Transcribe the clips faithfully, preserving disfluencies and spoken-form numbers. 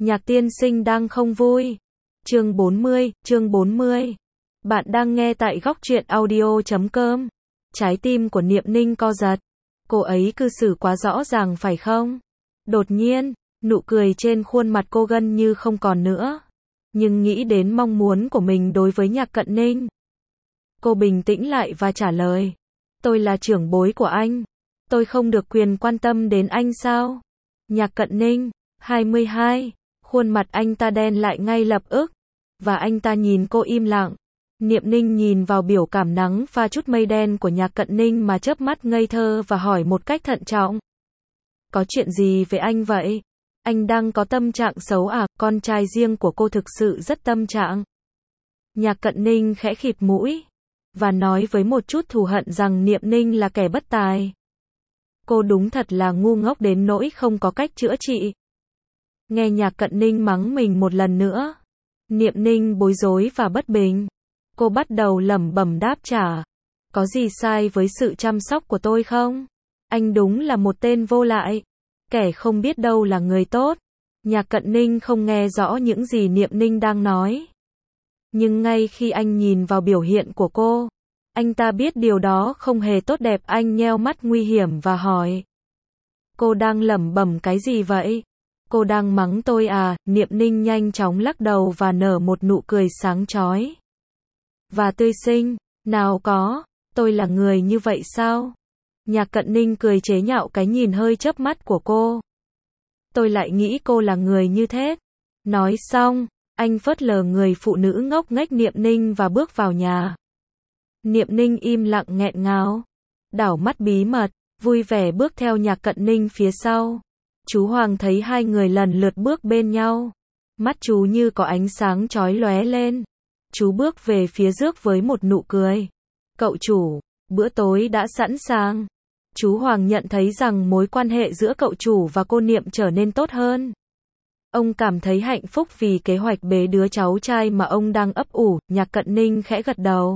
Nhạc tiên sinh đang không vui. Chương bốn mươi, chương bốn mươi. Bạn đang nghe tại góc truyện audio chấm com. Trái tim của Niệm Ninh co giật. Cô ấy cư xử quá rõ ràng phải không? Đột nhiên, nụ cười trên khuôn mặt cô gần như không còn nữa. Nhưng nghĩ đến mong muốn của mình đối với Nhạc Cận Ninh, cô bình tĩnh lại và trả lời. Tôi là trưởng bối của anh. Tôi không được quyền quan tâm đến anh sao? Nhạc Cận Ninh, hai mươi hai. Khuôn mặt anh ta đen lại ngay lập ức. Và anh ta nhìn cô im lặng. Niệm Ninh nhìn vào biểu cảm nắng pha chút mây đen của Nhạc Cận Ninh mà chớp mắt ngây thơ và hỏi một cách thận trọng. Có chuyện gì với anh vậy? Anh đang có tâm trạng xấu à? Con trai riêng của cô thực sự rất tâm trạng. Nhạc Cận Ninh khẽ khịt mũi và nói với một chút thù hận rằng Niệm Ninh là kẻ bất tài. Cô đúng thật là ngu ngốc đến nỗi không có cách chữa trị. Nghe Nhạc Cận Ninh mắng mình một lần nữa, Niệm Ninh bối rối và bất bình. Cô bắt đầu lẩm bẩm đáp trả. Có gì sai với sự chăm sóc của tôi không? Anh đúng là một tên vô lại. Kẻ không biết đâu là người tốt. Nhạc Cận Ninh không nghe rõ những gì Niệm Ninh đang nói. Nhưng ngay khi anh nhìn vào biểu hiện của cô, anh ta biết điều đó không hề tốt đẹp. Anh nheo mắt nguy hiểm và hỏi. Cô đang lẩm bẩm cái gì vậy? Cô đang mắng tôi à? Niệm Ninh nhanh chóng lắc đầu và nở một nụ cười sáng chói và tươi xinh. Nào có, tôi là người như vậy sao? Nhạc Cận Ninh cười chế nhạo cái nhìn hơi chớp mắt của cô. Tôi lại nghĩ cô là người như thế. Nói xong, anh phớt lờ người phụ nữ ngốc nghếch Niệm Ninh và bước vào nhà. Niệm Ninh im lặng nghẹn ngào, đảo mắt bí mật, vui vẻ bước theo Nhạc Cận Ninh phía sau. Chú Hoàng thấy hai người lần lượt bước bên nhau. Mắt chú như có ánh sáng chói lóe lên. Chú bước về phía rước với một nụ cười. Cậu chủ, bữa tối đã sẵn sàng. Chú Hoàng nhận thấy rằng mối quan hệ giữa cậu chủ và cô Niệm trở nên tốt hơn. Ông cảm thấy hạnh phúc vì kế hoạch bế đứa cháu trai mà ông đang ấp ủ. Nhạc Cận Ninh khẽ gật đầu,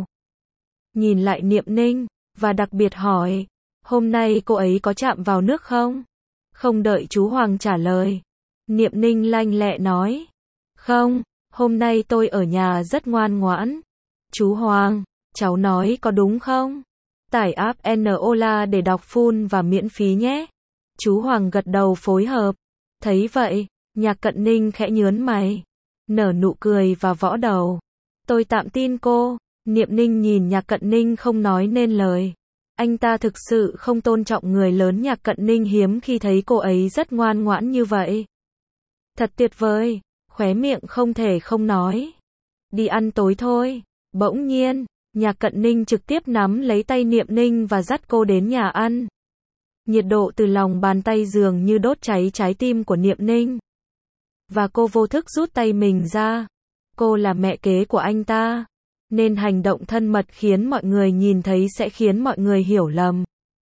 nhìn lại Niệm Ninh, và đặc biệt hỏi, hôm nay cô ấy có chạm vào nước không? Không đợi chú Hoàng trả lời, Niệm Ninh lanh lẹ nói, không, hôm nay tôi ở nhà rất ngoan ngoãn. Chú Hoàng, cháu nói có đúng không? Tải app Enola để đọc full và miễn phí nhé. Chú Hoàng gật đầu phối hợp. Thấy vậy, Nhạc Cận Ninh khẽ nhớn mày, nở nụ cười và võ đầu. Tôi tạm tin cô. Niệm Ninh nhìn Nhạc Cận Ninh không nói nên lời. Anh ta thực sự không tôn trọng người lớn. Nhạc Cận Ninh hiếm khi thấy cô ấy rất ngoan ngoãn như vậy. Thật tuyệt vời, khóe miệng không thể không nói. Đi ăn tối thôi. Bỗng nhiên, Nhạc Cận Ninh trực tiếp nắm lấy tay Niệm Ninh và dắt cô đến nhà ăn. Nhiệt độ từ lòng bàn tay dường như đốt cháy trái tim của Niệm Ninh. Và cô vô thức rút tay mình ra. Cô là mẹ kế của anh ta, nên hành động thân mật khiến mọi người nhìn thấy sẽ khiến mọi người hiểu lầm.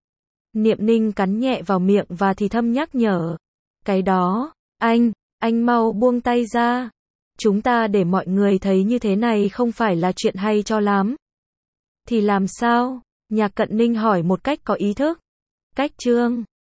Niệm Ninh cắn nhẹ vào miệng và thì thầm nhắc nhở. Cái đó, anh, anh mau buông tay ra. Chúng ta để mọi người thấy như thế này không phải là chuyện hay cho lắm. Thì làm sao? Nhạc Cận Ninh hỏi một cách có ý thức. Cách chương